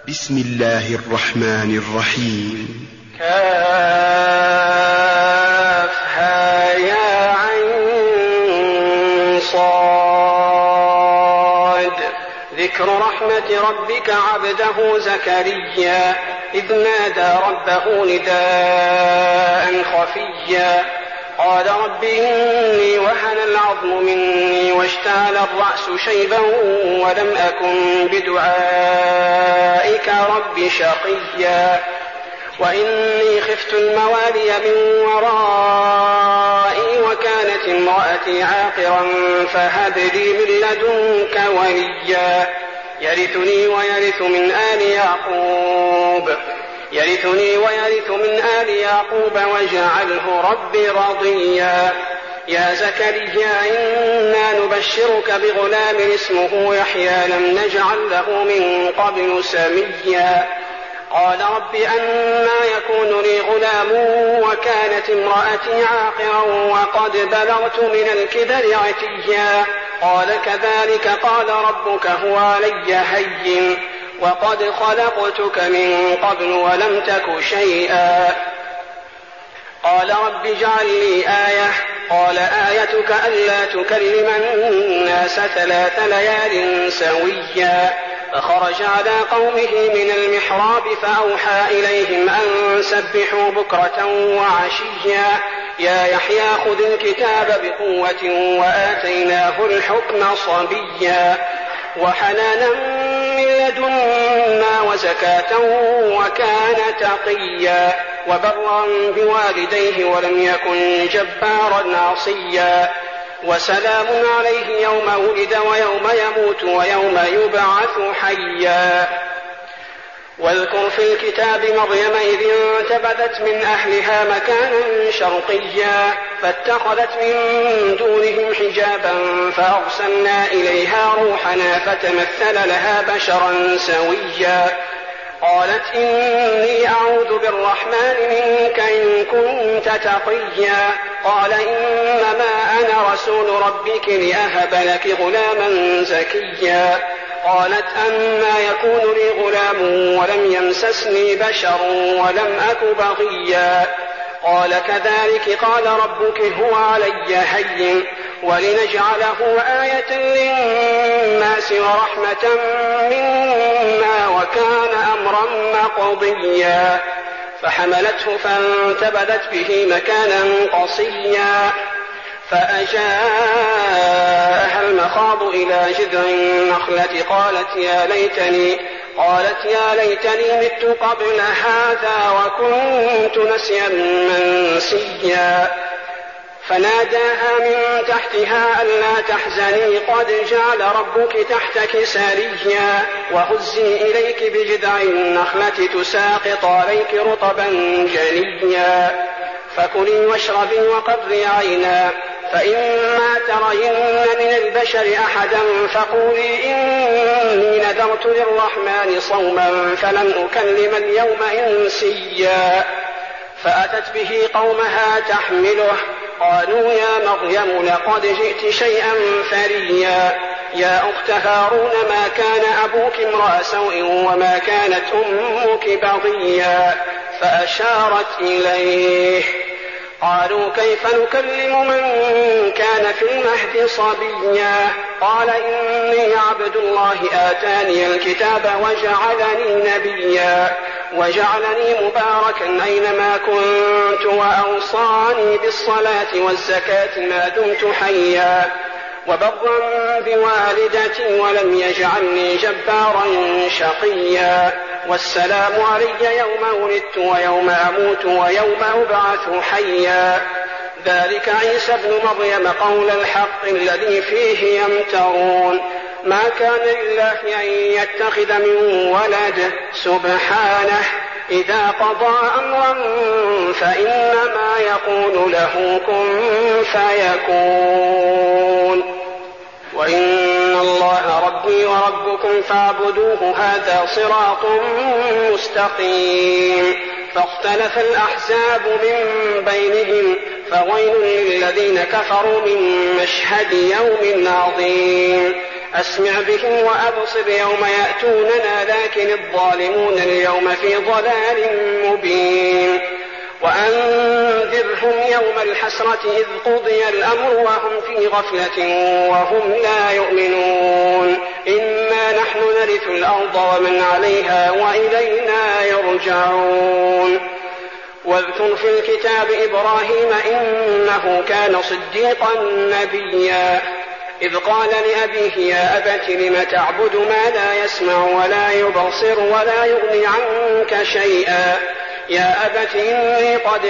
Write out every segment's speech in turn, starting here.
بسم الله الرحمن الرحيم. كافها يا عين صاد. ذكر رحمة ربك عبده زكريا إذ نادى ربه نداء خفيا قال رب إني وهن العظم مني واشتعل الرأس شيبا ولم أكن بدعائك رب شقيا وإني خفت الموالي من ورائي وكانت امرأتي عاقرا فهب لي من لدنك وليا يرثني ويرث من آل يعقوب واجعله رب رضيا. يا زكريا إنا نبشرك بغلام اسمه يحيى لم نجعل له من قبل سميا قال رب أنى يكون لي غلام وكانت امرأتي عاقرا وقد بلغت من الكبر عتيا قال كذلك قال ربك هو علي هين وقد خلقتك من قبل ولم تك شيئا قال رب اجعل لي آية قال آيتك ألا تكلم الناس 3 ليال سويا فخرج على قومه من المحراب فأوحى إليهم أن سبحوا بكرة وعشيا يا يحيى خذ الكتاب بقوة وآتيناه الحكم صبيا وحنانا من لدنا وزكاة وكان تقيا وبرا بوالديه ولم يكن جبارا عصيا وسلام عليه يوم ولد ويوم يموت ويوم يبعث حيا. واذكر في الكتاب مريم إذ انتبذت من أهلها مكانا شرقيا فاتخذت من دونهم حجابا فأرسلنا إليها روحنا فتمثل لها بشرا سويا قالت إني أعوذ بالرحمن منك إن كنت تقيا قال إنما أنا رسول ربك لأهب لك غلاما زكيا قالت أنى يكون لي غلام ولم يمسسني بشر ولم أك بغيا قال كذلك قال ربك هو علي هين ولنجعله آية للناس ورحمة منا وكان أمرا مقضيا فحملته فانتبذت به مكانا قصيا فأجاءها المخاض إلى جذع النخلة قالت يا ليتني مت قبل هذا وكنت نسيا منسيا فناداها من تحتها ألا تحزني قد جعل ربك تحتك سريا وهزي إليك بجذع النخلة تساقط عليك رطبا جنيا فكلي واشربي وقضي عينا فإما ترين من البشر أحدا فقولي إني نذرت للرحمن صوما فلن أكلم اليوم إنسيا فأتت به قومها تحمله قالوا يا مريم لقد جئت شيئا فريا يا أخت هارون ما كان أبوك امرأ سوء وما كانت أمك بغيا فأشارت إليه قالوا كيف نكلم من كان في المهد صبيا قال إني عبد الله آتاني الكتاب وجعلني نبيا وجعلني مباركا أينما كنت وأوصاني بالصلاة والزكاة ما دمت حيا وبرا بوالدتي ولم يجعلني جبارا شقيا والسلام علي يوم ولدت ويوم أموت ويوم أبعث حيا ذلك عيسى ابن مريم قول الحق الذي فيه يمترون ما كان لله أن يتخذ من ولد سبحانه إذا قضى أمرا فإنما يقول له كن فيكون وإن الله ربي وربكم فاعبدوه هذا صراط مستقيم فاختلف الأحزاب من بينهم فويل للذين كفروا من مشهد يوم عظيم أسمع بهم وأبصر يوم يأتوننا لكن الظالمون اليوم في ضلال مبين وأنذرهم يوم الحسرة إذ قضي الأمر وهم في غفلة وهم لا يؤمنون إنا نحن نرث الأرض ومن عليها وإلينا يرجعون واذكر في الكتاب إبراهيم إنه كان صديقا نبيا إذ قال لأبيه يا أبت لم تعبد ما لا يسمع ولا يبصر ولا يغني عنك شيئا يا أبت إني قد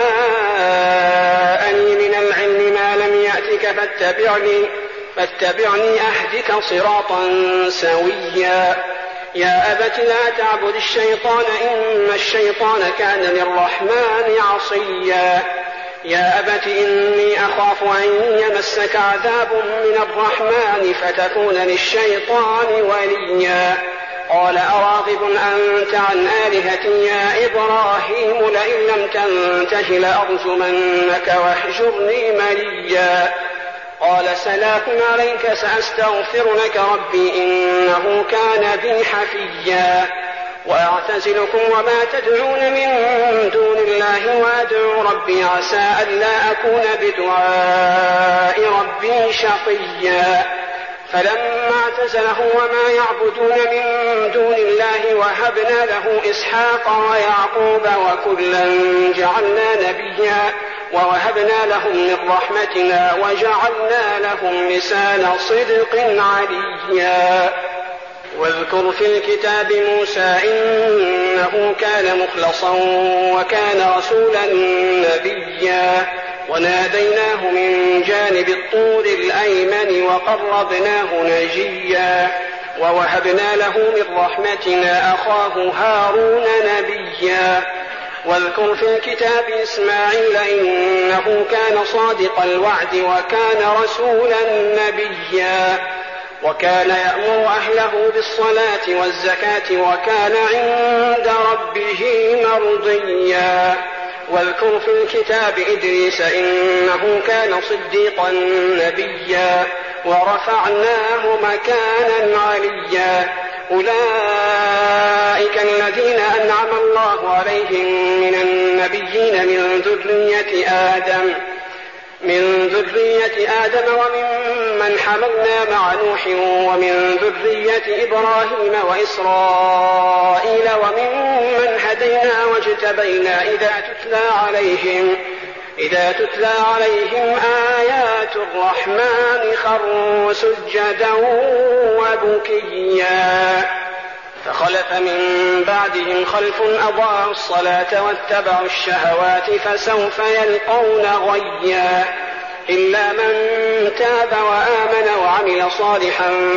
جاءني من العلم ما لم يأتك فاتبعني أهدك صراطا سويا يا أبت لا تعبد الشيطان إن الشيطان كان للرحمن عصيا يا أبت إني أخاف أن يمسك عذاب من الرحمن فتكون للشيطان وليا قال أراغب أنت عن آلهتي يا إبراهيم لئن لم تنته لأرجمنك واهجرني مليا قال سلام عليك سأستغفر لك ربي إنه كان بي حفيا وأعتزلكم وما تدعون من دون الله وأدعو ربي عسى ألا أكون بدعاء ربي شقيا فلما اعتزله وما يعبدون من دون الله وهبنا له إسحاق ويعقوب وكلا جعلنا نبيا ووهبنا لهم من رحمتنا وجعلنا لهم لسان صدق عليا واذكر في الكتاب موسى إنه كان مخلصا وكان رسولا نبيا وناديناه من جانب الطور الأيمن وقربناه نجيا ووهبنا له من رحمتنا أخاه هارون نبيا واذكر في الكتاب إسماعيل إنه كان صادق الوعد وكان رسولا نبيا وكان يأمر أهله بالصلاة والزكاة وكان عند ربه مرضيا واذكر في الكتاب إدريس إنه كان صديقا نبيا ورفعناه مكانا عليا أولئك الذين أنعم الله عليهم من النبيين من ذرية آدم وممن حملنا مع نوح ومن ذرية إبراهيم وإسرائيل وممن هدينا واجتبينا إذا تتلى عليهم آيات الرحمن خروا سجدا وبكيا فخلف من بعدهم خلف أضاعوا الصلاة واتبعوا الشهوات فسوف يلقون غيا إلا من تاب وآمن وعمل صالحا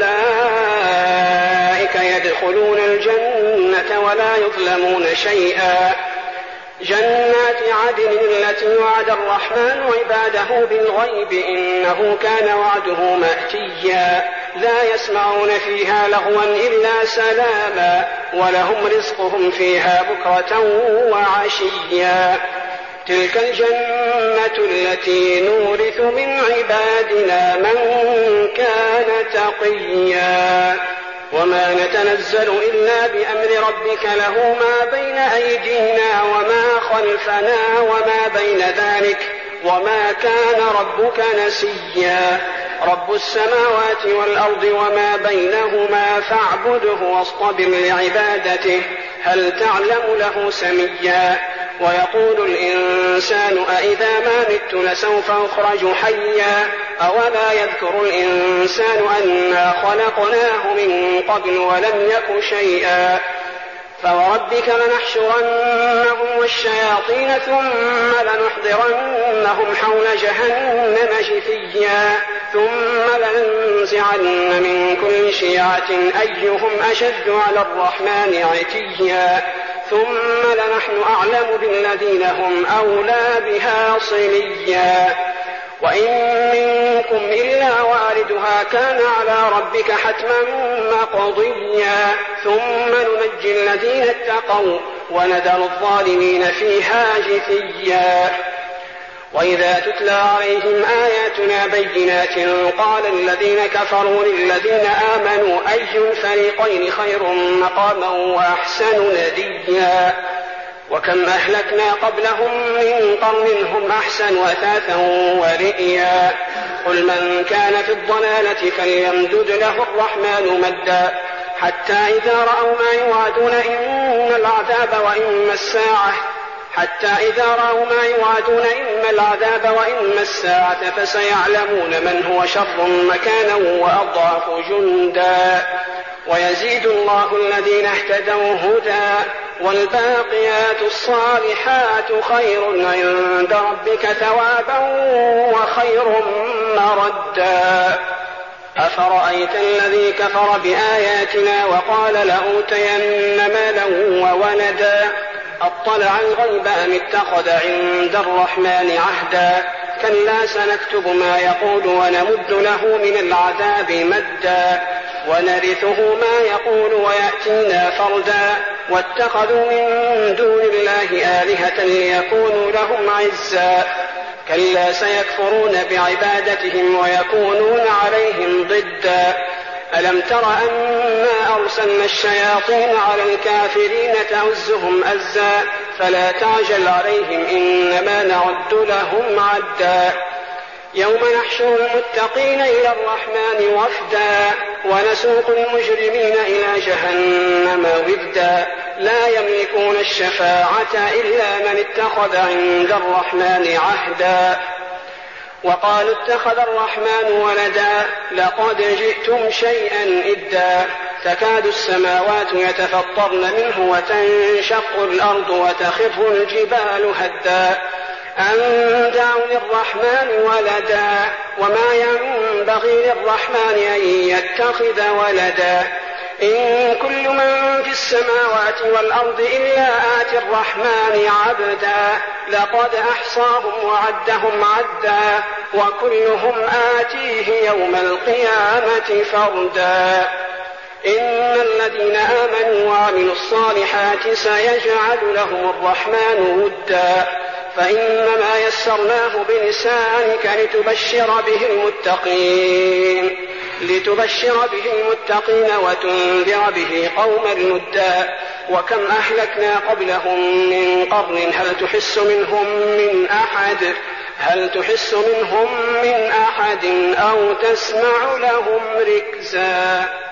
فأولئك يدخلون الجنة ولا يظلمون شيئا جنات عدن التي وعد الرحمن عباده بالغيب إنه كان وعده مأتيا لا يسمعون فيها لغوا إلا سلاما ولهم رزقهم فيها بكرة وعشيا تلك الجنة التي نورث من عبادنا من كان تقيا وما نتنزل إلا بأمر ربك له ما بين أيدينا وما خلفنا وما بين ذلك وما كان ربك نسيا رب السماوات والأرض وما بينهما فاعبده واصطبر لعبادته هل تعلم له سميا ويقول الإنسان أإذا ما مت لسوف أخرج حيا أولا يذكر الإنسان أنا خلقناه من قبل ولم يك شيئا فوربك لنحشرنهم والشياطين ثم لنحضرنهم حول جهنم جثيا ثم لننزعن من كل شيعة أيهم أشد على الرحمن عتيا ثم لنحن أعلم بالذين هم أولى بها صليا وإن منكم إلا واردها كان على ربك حتما مقضيا ثم ننجي الذين اتقوا ونذر الظالمين فيها جثيا وإذا تتلى عليهم آياتنا بينات قال الذين كفروا للذين آمنوا أي الفريقين خير مقاما وأحسن نديا وكم أهلكنا قبلهم من قرن هم أحسن أثاثا ورئيا قل من كان في الضلالة فليمدد له الرحمن مدا حتى إذا رأوا ما يوعدون إما العذاب وإما الساعة فسيعلمون من هو شر مكانا وأضعف جندا ويزيد الله الذين اهتدوا هدى والباقيات الصالحات خير عند ربك ثوابا وخير مردا أفرأيت الذي كفر بآياتنا وقال لأوتين مالا وولدا أطلع الغيب أم اتخذ عند الرحمن عهدا كلا سنكتب ما يقول ونمد له من العذاب مدا ونرثه ما يقول ويأتينا فردا واتخذوا من دون الله آلهة ليكونوا لهم عزا كلا سيكفرون بعبادتهم ويكونون عليهم ضدا ألم تر أنا أرسلنا الشياطين على الكافرين تعزهم أزا فلا تعجل عليهم إنما نعد لهم عدا يوم نحشر المتقين إلى الرحمن وفدا ونسوق المجرمين إلى جهنم وفدا لا يملكون الشفاعة إلا من اتخذ عند الرحمن عهدا وقالوا اتخذ الرحمن ولدا لقد جئتم شيئا إدا تكاد السماوات يتفطرن منه وتنشق الأرض وتخر الجبال هدا أن دعوا للرحمن ولدا وما ينبغي للرحمن أن يتخذ ولدا إن كل من في السماوات والأرض إلا آتي الرحمن عبدا لقد أحصاهم وعدهم عدا وكلهم آتيه يوم القيامة فردا إن الذين آمنوا وعملوا الصالحات سيجعل لهم الرحمن ودا فإنما يسرناه بلسانك لتبشر به المتقين وتنذر به قوما لدا وكم أهلكنا قبلهم من قرن هل تحس منهم من أحد أو تسمع لهم ركزا